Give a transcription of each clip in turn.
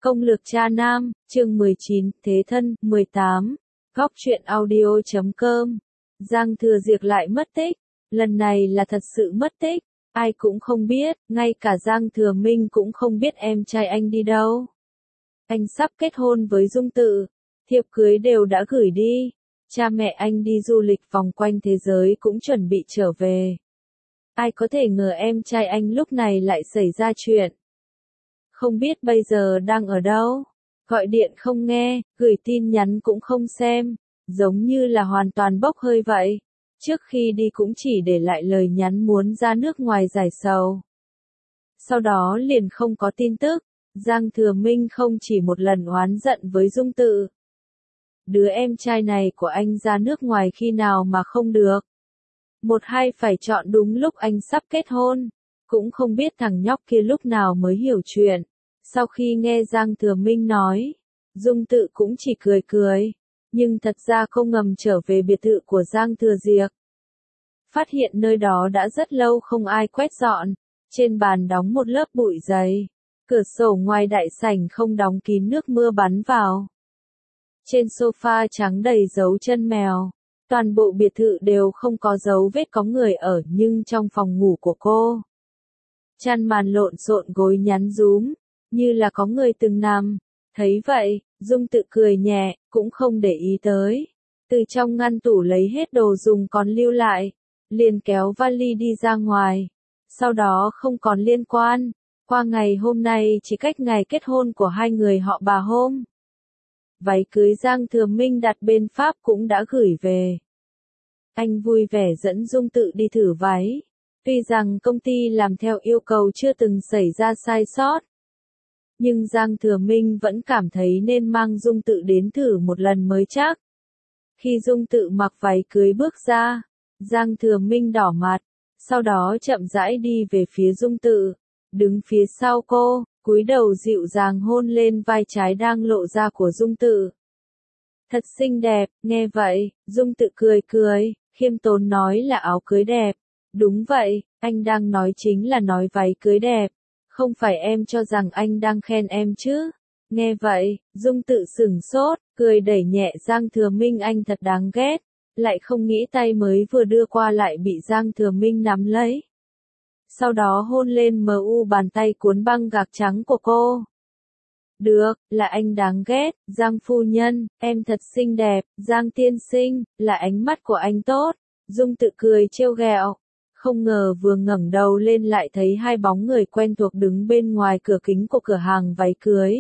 Công lược cha nam, chương 19, Thế thân, 18. Góc truyện audio.com. Giang Thừa Diệc lại mất tích. Lần này là thật sự mất tích. Ai cũng không biết, ngay cả Giang Thừa Minh cũng không biết em trai anh đi đâu. Anh sắp kết hôn với Dung Tự. Thiệp cưới đều đã gửi đi. Cha mẹ anh đi du lịch vòng quanh thế giới cũng chuẩn bị trở về. Ai có thể ngờ em trai anh lúc này lại xảy ra chuyện. Không biết bây giờ đang ở đâu, gọi điện không nghe, gửi tin nhắn cũng không xem, giống như là hoàn toàn bốc hơi vậy. Trước khi đi cũng chỉ để lại lời nhắn muốn ra nước ngoài giải sầu. Sau đó liền không có tin tức. Giang Thừa Minh không chỉ một lần oán giận với Dung Tự. Đứa em trai này của anh ra nước ngoài khi nào mà không được. Một hai phải chọn đúng lúc anh sắp kết hôn. Cũng không biết thằng nhóc kia lúc nào mới hiểu chuyện. Sau khi nghe Giang Thừa Minh nói, Dung Tự cũng chỉ cười cười. Nhưng thật ra cô ngầm trở về biệt thự của Giang Thừa Diệc. Phát hiện nơi đó đã rất lâu không ai quét dọn. Trên bàn đóng một lớp bụi dày. Cửa sổ ngoài đại sảnh không đóng kín, nước mưa bắn vào. Trên sofa trắng đầy dấu chân mèo. Toàn bộ biệt thự đều không có dấu vết có người ở, nhưng trong phòng ngủ của cô, chăn màn lộn xộn, gối nhắn nhúm, như là có người từng nằm. Thấy vậy, Dung Tự cười nhẹ, cũng không để ý tới. Từ trong ngăn tủ lấy hết đồ dùng còn lưu lại, liền kéo vali đi ra ngoài. Sau đó không còn liên quan. Qua ngày hôm nay chỉ cách ngày kết hôn của hai người họ bà hôm. Váy cưới Giang Thừa Minh đặt bên Pháp cũng đã gửi về. Anh vui vẻ dẫn Dung Tự đi thử váy. Tuy rằng công ty làm theo yêu cầu chưa từng xảy ra sai sót, nhưng Giang Thừa Minh vẫn cảm thấy nên mang Dung Tự đến thử một lần mới chắc. Khi Dung Tự mặc váy cưới bước ra, Giang Thừa Minh đỏ mặt, sau đó chậm rãi đi về phía Dung Tự, đứng phía sau cô, cúi đầu dịu dàng hôn lên vai trái đang lộ ra của Dung Tự. Thật xinh đẹp, nghe vậy, Dung Tự cười cười, khiêm tốn nói là áo cưới đẹp. Đúng vậy, anh đang nói chính là nói váy cưới đẹp. Không phải em cho rằng anh đang khen em chứ. Nghe vậy, Dung Tự sửng sốt, cười đẩy nhẹ Giang Thừa Minh, anh thật đáng ghét. Lại không nghĩ tay mới vừa đưa qua lại bị Giang Thừa Minh nắm lấy. Sau đó hôn lên bàn tay cuốn băng gạc trắng của cô. Được, là anh đáng ghét, Giang phu nhân, em thật xinh đẹp, Giang tiên sinh, là ánh mắt của anh tốt. Dung Tự cười trêu ghẹo. Không ngờ vừa ngẩng đầu lên lại thấy hai bóng người quen thuộc đứng bên ngoài cửa kính của cửa hàng váy cưới.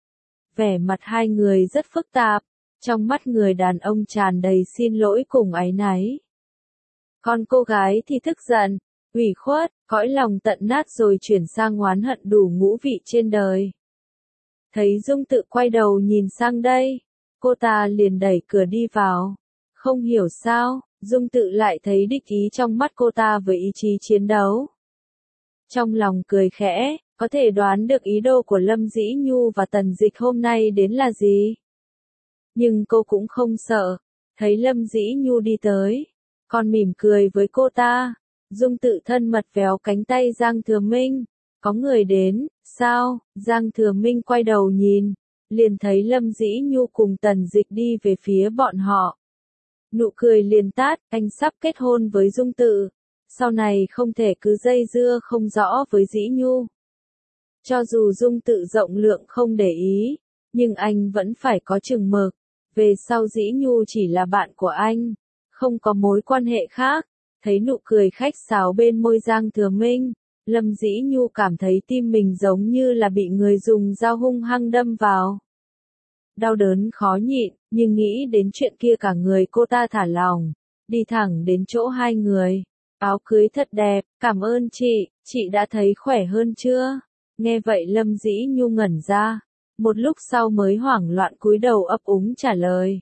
Vẻ mặt hai người rất phức tạp, trong mắt người đàn ông tràn đầy xin lỗi cùng áy náy. Còn cô gái thì tức giận, ủy khuất, cõi lòng tận nát rồi chuyển sang oán hận đủ ngũ vị trên đời. Thấy Dung Tự quay đầu nhìn sang đây, cô ta liền đẩy cửa đi vào. Không hiểu sao, Dung Tự lại thấy địch ý trong mắt cô ta với ý chí chiến đấu. Trong lòng cười khẽ, có thể đoán được ý đồ của Lâm Dĩ Nhu và Tần Dịch hôm nay đến là gì. Nhưng cô cũng không sợ, thấy Lâm Dĩ Nhu đi tới, còn mỉm cười với cô ta. Dung Tự thân mật véo cánh tay Giang Thừa Minh. Có người đến, sao? Giang Thừa Minh quay đầu nhìn, liền thấy Lâm Dĩ Nhu cùng Tần Dịch đi về phía bọn họ. Nụ cười liền tát, anh sắp kết hôn với Dung Tự. Sau này không thể cứ dây dưa không rõ với Dĩ Nhu. Cho dù Dung Tự rộng lượng không để ý, nhưng anh vẫn phải có chừng mực. Về sau Dĩ Nhu chỉ là bạn của anh, không có mối quan hệ khác. Thấy nụ cười khách sáo bên môi Giang Thừa Minh, Lâm Dĩ Nhu cảm thấy tim mình giống như là bị người dùng dao hung hăng đâm vào. Đau đớn khó nhịn, nhưng nghĩ đến chuyện kia cả người cô ta thả lỏng, đi thẳng đến chỗ hai người. Áo cưới thật đẹp, cảm ơn chị đã thấy khỏe hơn chưa? Nghe vậy Lâm Dĩ Nhu ngẩn ra, một lúc sau mới hoảng loạn cúi đầu ấp úng trả lời.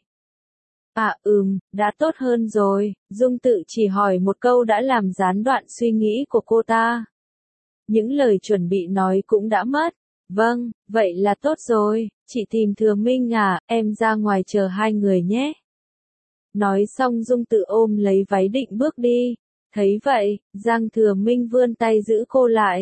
Đã tốt hơn rồi. Dung Tự chỉ hỏi một câu đã làm gián đoạn suy nghĩ của cô ta. Những lời chuẩn bị nói cũng đã mất. Vâng, vậy là tốt rồi, chị tìm Thừa Minh à, em ra ngoài chờ hai người nhé. Nói xong Dung Tự ôm lấy váy định bước đi. Thấy vậy, Giang Thừa Minh vươn tay giữ cô lại.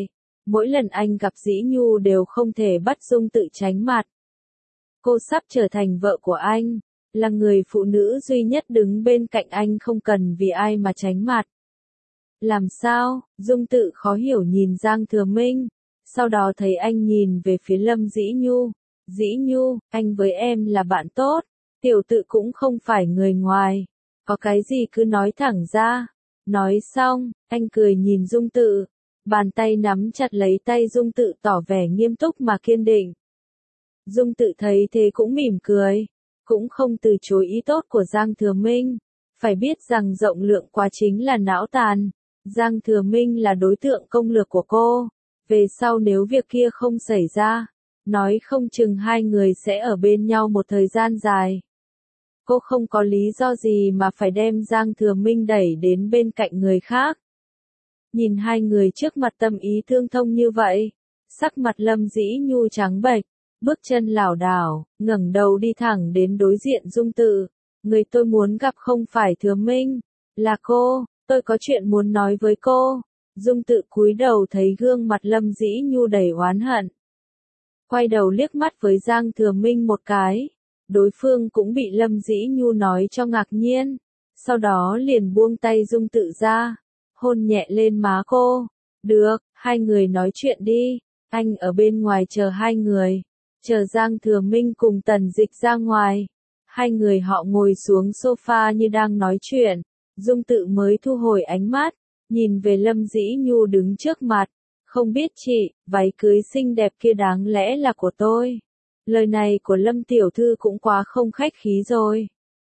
Mỗi lần anh gặp Dĩ Nhu đều không thể bắt Dung Tự tránh mặt. Cô sắp trở thành vợ của anh, là người phụ nữ duy nhất đứng bên cạnh anh không cần vì ai mà tránh mặt. Làm sao? Dung Tự khó hiểu nhìn Giang Thừa Minh, sau đó thấy anh nhìn về phía Lâm Dĩ Nhu. Dĩ Nhu, anh với em là bạn tốt, tiểu tự cũng không phải người ngoài, có cái gì cứ nói thẳng ra. Nói xong, anh cười nhìn Dung Tự, bàn tay nắm chặt lấy tay Dung Tự tỏ vẻ nghiêm túc mà kiên định. Dung Tự thấy thế cũng mỉm cười, cũng không từ chối ý tốt của Giang Thừa Minh. Phải biết rằng rộng lượng quá chính là não tàn. Giang Thừa Minh là đối tượng công lược của cô. Về sau nếu việc kia không xảy ra, nói không chừng hai người sẽ ở bên nhau một thời gian dài. Cô không có lý do gì mà phải đem Giang Thừa Minh đẩy đến bên cạnh người khác. Nhìn hai người trước mặt tâm ý tương thông như vậy, sắc mặt Lâm Dĩ Nhu trắng bệch, bước chân lảo đảo, ngẩng đầu đi thẳng đến đối diện Dung Tự. Người tôi muốn gặp không phải Thừa Minh, là cô, tôi có chuyện muốn nói với cô. Dung Tự cúi đầu thấy gương mặt Lâm Dĩ Nhu đầy oán hận. Quay đầu liếc mắt với Giang Thừa Minh một cái, đối phương cũng bị Lâm Dĩ Nhu nói cho ngạc nhiên, sau đó liền buông tay Dung Tự ra, hôn nhẹ lên má cô. Được, hai người nói chuyện đi, anh ở bên ngoài chờ hai người. Chờ Giang Thừa Minh cùng Tần Dịch ra ngoài, hai người họ ngồi xuống sofa như đang nói chuyện. Dung Tự mới thu hồi ánh mắt, nhìn về Lâm Dĩ Nhu đứng trước mặt. Không biết chị, váy cưới xinh đẹp kia đáng lẽ là của tôi. Lời này của Lâm tiểu thư cũng quá không khách khí rồi.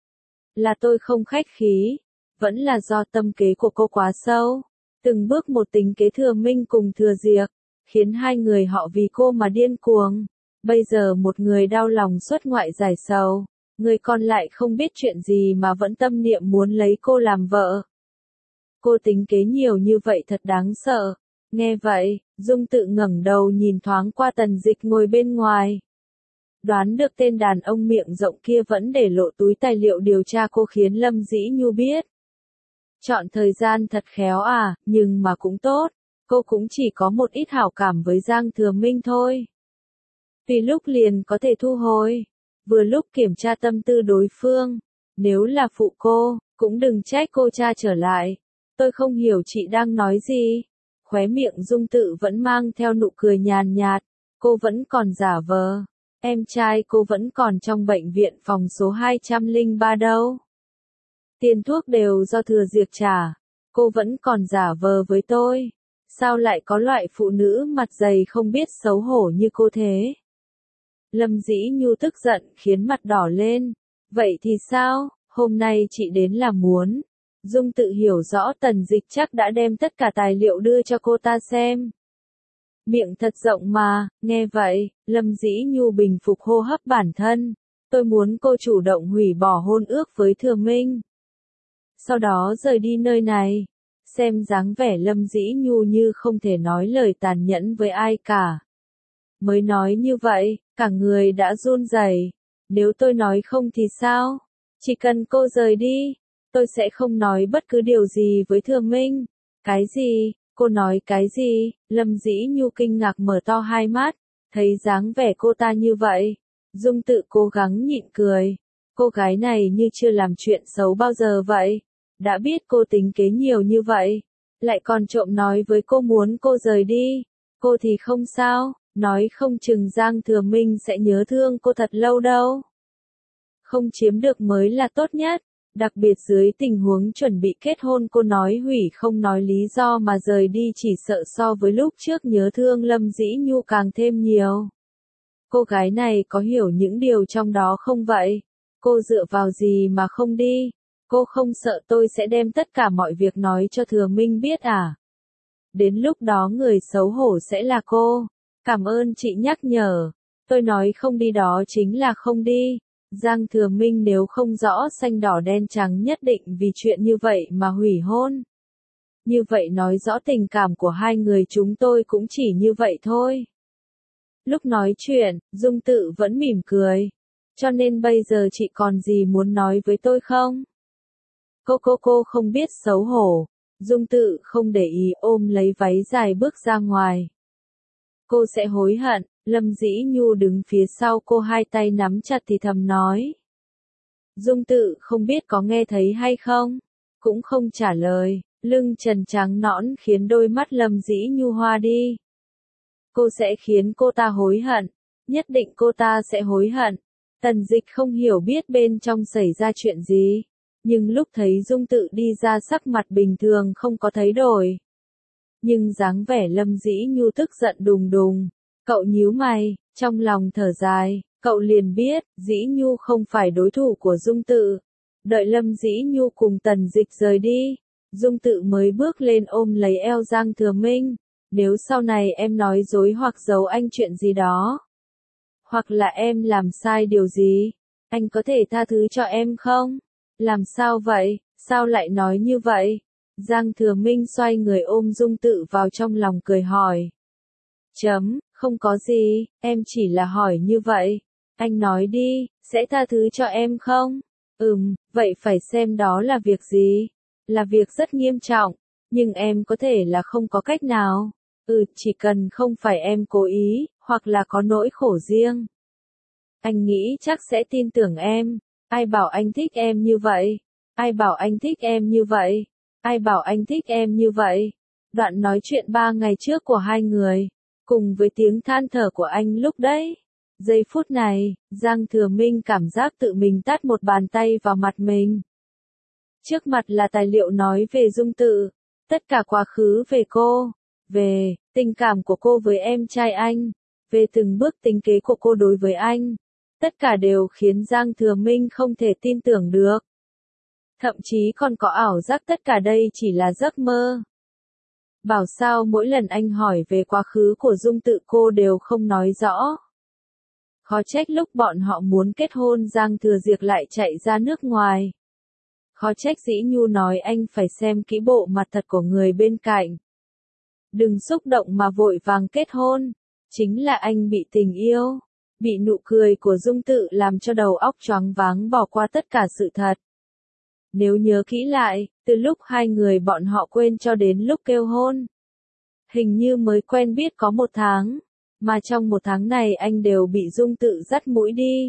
Là tôi không khách khí, vẫn là do tâm kế của cô quá sâu. Từng bước một tính kế Thừa Minh cùng Thừa Diệc, khiến hai người họ vì cô mà điên cuồng. Bây giờ một người đau lòng xuất ngoại giải sầu, người còn lại không biết chuyện gì mà vẫn tâm niệm muốn lấy cô làm vợ. Cô tính kế nhiều như vậy thật đáng sợ. Nghe vậy, Dung Tự ngẩng đầu nhìn thoáng qua Tần Dịch ngồi bên ngoài. Đoán được tên đàn ông miệng rộng kia vẫn để lộ túi tài liệu điều tra cô khiến Lâm Dĩ Nhu biết. Chọn thời gian thật khéo à, nhưng mà cũng tốt, cô cũng chỉ có một ít hảo cảm với Giang Thừa Minh thôi. Vì lúc liền có thể thu hồi, vừa lúc kiểm tra tâm tư đối phương, nếu là phụ cô, cũng đừng trách cô cha trở lại. Tôi không hiểu chị đang nói gì. Khóe miệng Dung Tự vẫn mang theo nụ cười nhàn nhạt, cô vẫn còn giả vờ. Em trai cô vẫn còn trong bệnh viện phòng số 203 đâu. Tiền thuốc đều do Thừa Diệc trả, cô vẫn còn giả vờ với tôi. Sao lại có loại phụ nữ mặt dày không biết xấu hổ như cô thế? Lâm Dĩ Nhu tức giận khiến mặt đỏ lên. Vậy thì sao, hôm nay chị đến là muốn. Dung Tự hiểu rõ Tần Dịch chắc đã đem tất cả tài liệu đưa cho cô ta xem. Miệng thật rộng mà, nghe vậy, Lâm Dĩ Nhu bình phục hô hấp bản thân. Tôi muốn cô chủ động hủy bỏ hôn ước với Thừa Minh. Sau đó rời đi nơi này. Xem dáng vẻ Lâm Dĩ Nhu như không thể nói lời tàn nhẫn với ai cả. Mới nói như vậy, cả người đã run rẩy. Nếu tôi nói không thì sao? Chỉ cần cô rời đi, tôi sẽ không nói bất cứ điều gì với Thừa Minh. Cái gì? Cô nói cái gì? Lâm Dĩ Nhu kinh ngạc mở to hai mắt, thấy dáng vẻ cô ta như vậy. Dung Tự cố gắng nhịn cười. Cô gái này như chưa làm chuyện xấu bao giờ vậy. Đã biết cô tính kế nhiều như vậy, lại còn trộm nói với cô muốn cô rời đi. Cô thì không sao, nói không chừng Giang Thừa Minh sẽ nhớ thương cô thật lâu đâu. Không chiếm được mới là tốt nhất. Đặc biệt dưới tình huống chuẩn bị kết hôn cô nói hủy không nói lý do mà rời đi chỉ sợ so với lúc trước nhớ thương Lâm Dĩ Nhu càng thêm nhiều. Cô gái này có hiểu những điều trong đó không vậy? Cô dựa vào gì mà không đi? Cô không sợ tôi sẽ đem tất cả mọi việc nói cho Thừa Minh biết à? Đến lúc đó người xấu hổ sẽ là cô. Cảm ơn chị nhắc nhở. Tôi nói không đi đó chính là không đi. Giang Thừa Minh nếu không rõ xanh đỏ đen trắng nhất định vì chuyện như vậy mà hủy hôn. Như vậy nói rõ tình cảm của hai người chúng tôi cũng chỉ như vậy thôi. Lúc nói chuyện, Dung Tự vẫn mỉm cười. Cho nên bây giờ chị còn gì muốn nói với tôi không? Cô không biết xấu hổ. Dung Tự không để ý ôm lấy váy dài bước ra ngoài. Cô sẽ hối hận. Lâm Dĩ Nhu đứng phía sau cô hai tay nắm chặt thì thầm nói. Dung Tự không biết có nghe thấy hay không, cũng không trả lời, lưng trần trắng nõn khiến đôi mắt Lâm Dĩ Nhu hoa đi. Cô sẽ khiến cô ta hối hận, nhất định cô ta sẽ hối hận. Tần Dịch không hiểu biết bên trong xảy ra chuyện gì, nhưng lúc thấy Dung Tự đi ra sắc mặt bình thường không có thấy đổi. Nhưng dáng vẻ Lâm Dĩ Nhu tức giận đùng đùng, cậu nhíu mày, trong lòng thở dài, cậu liền biết, Dĩ Nhu không phải đối thủ của Dung Tự. Đợi Lâm Dĩ Nhu cùng Tần Dịch rời đi, Dung Tự mới bước lên ôm lấy eo Giang Thừa Minh. Nếu sau này em nói dối hoặc giấu anh chuyện gì đó, hoặc là em làm sai điều gì, anh có thể tha thứ cho em không? Làm sao vậy? Sao lại nói như vậy? Giang Thừa Minh xoay người ôm Dung Tự vào trong lòng cười hỏi. Không có gì, em chỉ là hỏi như vậy. Anh nói đi, sẽ tha thứ cho em không? Vậy phải xem đó là việc gì? Là việc rất nghiêm trọng, nhưng em có thể là không có cách nào. Chỉ cần không phải em cố ý, hoặc là có nỗi khổ riêng. Anh nghĩ chắc sẽ tin tưởng em. Ai bảo anh thích em như vậy? Ai bảo anh thích em như vậy? Ai bảo anh thích em như vậy? Đoạn nói chuyện 3 ngày trước của hai người, cùng với tiếng than thở của anh lúc đấy. Giây phút này, Giang Thừa Minh cảm giác tự mình tát một bàn tay vào mặt mình. Trước mặt là tài liệu nói về Dung Tự, tất cả quá khứ về cô, về tình cảm của cô với em trai anh, về từng bước tính kế của cô đối với anh. Tất cả đều khiến Giang Thừa Minh không thể tin tưởng được. Thậm chí còn có ảo giác tất cả đây chỉ là giấc mơ. Bảo sao mỗi lần anh hỏi về quá khứ của Dung Tự cô đều không nói rõ. Khó trách lúc bọn họ muốn kết hôn Giang Thừa Diệp lại chạy ra nước ngoài. Khó trách Dĩ Nhu nói anh phải xem kỹ bộ mặt thật của người bên cạnh. Đừng xúc động mà vội vàng kết hôn. Chính là anh bị tình yêu, bị nụ cười của Dung Tự làm cho đầu óc choáng váng bỏ qua tất cả sự thật. Nếu nhớ kỹ lại, từ lúc hai người bọn họ quên cho đến lúc kêu hôn, hình như mới quen biết có 1 tháng, mà trong 1 tháng này anh đều bị Dung Tự dắt mũi đi.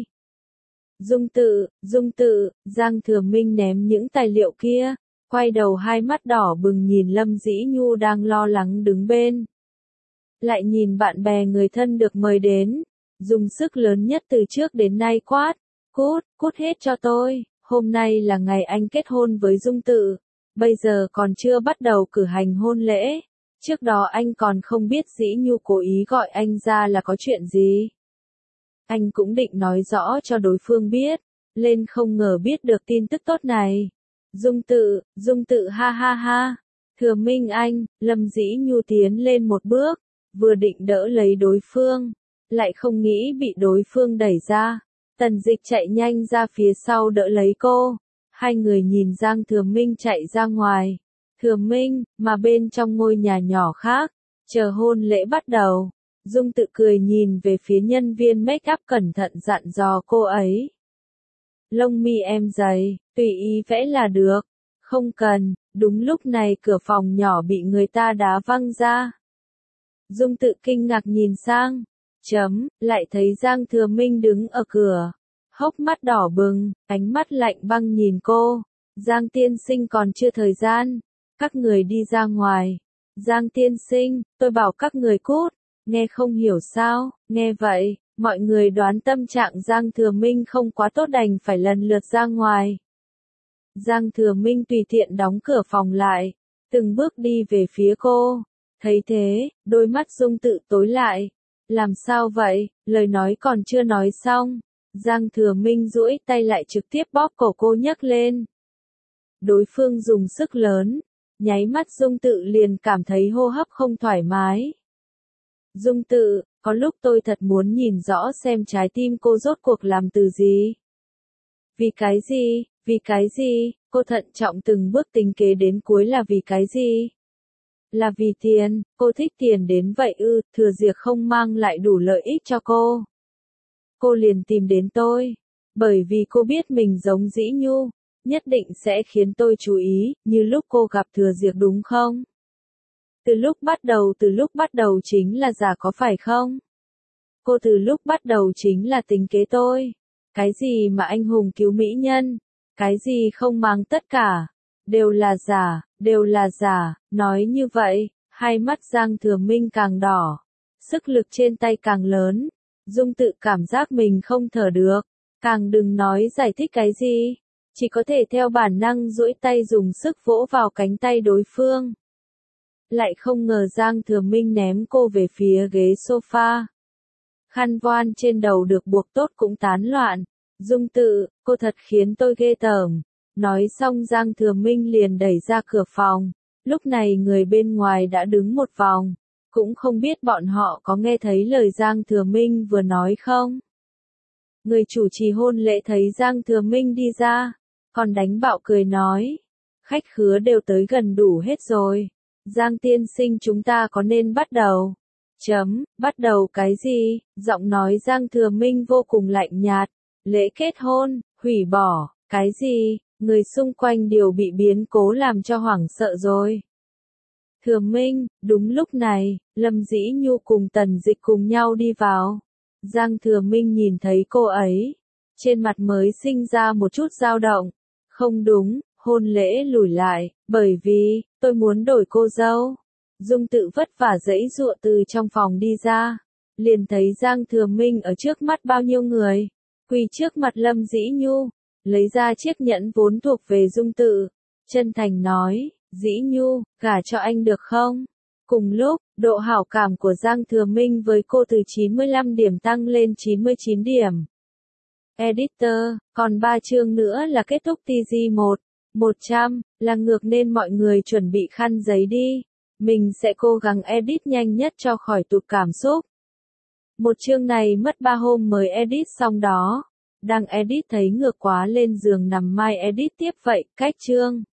Dung Tự, Giang Thừa Minh ném những tài liệu kia, quay đầu hai mắt đỏ bừng nhìn Lâm Dĩ Nhu đang lo lắng đứng bên. Lại nhìn bạn bè người thân được mời đến, dùng sức lớn nhất từ trước đến nay quát, cút hết cho tôi, hôm nay là ngày anh kết hôn với Dung Tự, bây giờ còn chưa bắt đầu cử hành hôn lễ, trước đó anh còn không biết Dĩ Nhu cố ý gọi anh ra là có chuyện gì. Anh cũng định nói rõ cho đối phương biết, lên không ngờ biết được tin tức tốt này. Dung Tự ha ha ha, Thừa Minh anh, Lâm Dĩ Nhu tiến lên một bước, vừa định đỡ lấy đối phương, lại không nghĩ bị đối phương đẩy ra. Tần Dịch chạy nhanh ra phía sau đỡ lấy cô. Hai người nhìn Giang Thừa Minh chạy ra ngoài. Thừa Minh, mà bên trong ngôi nhà nhỏ khác, chờ hôn lễ bắt đầu. Dung Tự cười nhìn về phía nhân viên make up cẩn thận dặn dò cô ấy. Lông mi em dày, tùy ý vẽ là được. Không cần. Đúng lúc này cửa phòng nhỏ bị người ta đá văng ra. Dung Tự kinh ngạc nhìn sang. Lại thấy Giang Thừa Minh đứng ở cửa. Hốc mắt đỏ bừng, ánh mắt lạnh băng nhìn cô. Giang tiên sinh còn chưa thời gian. Các người đi ra ngoài. Giang tiên sinh, tôi bảo các người cút. Nghe không hiểu sao, nghe vậy, mọi người đoán tâm trạng Giang Thừa Minh không quá tốt đành phải lần lượt ra ngoài. Giang Thừa Minh tùy tiện đóng cửa phòng lại, từng bước đi về phía cô. Thấy thế, đôi mắt Dung Tự tối lại. Làm sao vậy, lời nói còn chưa nói xong. Giang Thừa Minh duỗi tay lại trực tiếp bóp cổ cô nhấc lên. Đối phương dùng sức lớn, nháy mắt Dung Tự liền cảm thấy hô hấp không thoải mái. Dung Tự, có lúc tôi thật muốn nhìn rõ xem trái tim cô rốt cuộc làm từ gì. Vì cái gì, cô thận trọng từng bước tính kế đến cuối là vì cái gì? Là vì tiền, cô thích tiền đến vậy ư, Thừa Diệp không mang lại đủ lợi ích cho cô. Cô liền tìm đến tôi, bởi vì cô biết mình giống Dĩ Nhu, nhất định sẽ khiến tôi chú ý, như lúc cô gặp Thừa Diệp đúng không? Từ lúc bắt đầu chính là giả có phải không? Cô từ lúc bắt đầu chính là tính kế tôi. Cái gì mà anh hùng cứu mỹ nhân? Cái gì không mang tất cả? Đều là giả, nói như vậy, hai mắt Giang Thừa Minh càng đỏ. Sức lực trên tay càng lớn. Dung Tự cảm giác mình không thở được. Càng đừng nói giải thích cái gì. Chỉ có thể theo bản năng duỗi tay dùng sức vỗ vào cánh tay đối phương. Lại không ngờ Giang Thừa Minh ném cô về phía ghế sofa. Khăn voan trên đầu được buộc tốt cũng tán loạn. Dung Tự, cô thật khiến tôi ghê tởm. Nói xong Giang Thừa Minh liền đẩy ra cửa phòng. Lúc này người bên ngoài đã đứng một vòng. Cũng không biết bọn họ có nghe thấy lời Giang Thừa Minh vừa nói không. Người chủ trì hôn lễ thấy Giang Thừa Minh đi ra. Còn đánh bạo cười nói. Khách khứa đều tới gần đủ hết rồi. Giang tiên sinh chúng ta có nên bắt đầu? Bắt đầu cái gì? Giọng nói Giang Thừa Minh vô cùng lạnh nhạt. Lễ kết hôn, hủy bỏ, cái gì? Người xung quanh đều bị biến cố làm cho hoảng sợ rồi. Thừa Minh, đúng lúc này, Lâm Dĩ Nhu cùng Tần Dịch cùng nhau đi vào. Giang Thừa Minh nhìn thấy cô ấy. Trên mặt mới sinh ra một chút dao động. Không đúng, hôn lễ lùi lại, bởi vì, tôi muốn đổi cô dâu. Dung Tự vất vả giãy giụa từ trong phòng đi ra. Liền thấy Giang Thừa Minh ở trước mắt bao nhiêu người. Quỳ trước mặt Lâm Dĩ Nhu. Lấy ra chiếc nhẫn vốn thuộc về Dung Tự. Chân thành nói, Dĩ Nhu, gả cho anh được không? Cùng lúc, độ hảo cảm của Giang Thừa Minh với cô từ 95 điểm tăng lên 99 điểm. Editor, còn 3 chương nữa là kết thúc TG1. 100, là ngược nên mọi người chuẩn bị khăn giấy đi. Mình sẽ cố gắng edit nhanh nhất cho khỏi tụt cảm xúc. Một chương này mất 3 hôm mới edit xong đó. Đang edit thấy ngược quá lên giường nằm mai edit tiếp vậy, cách chương.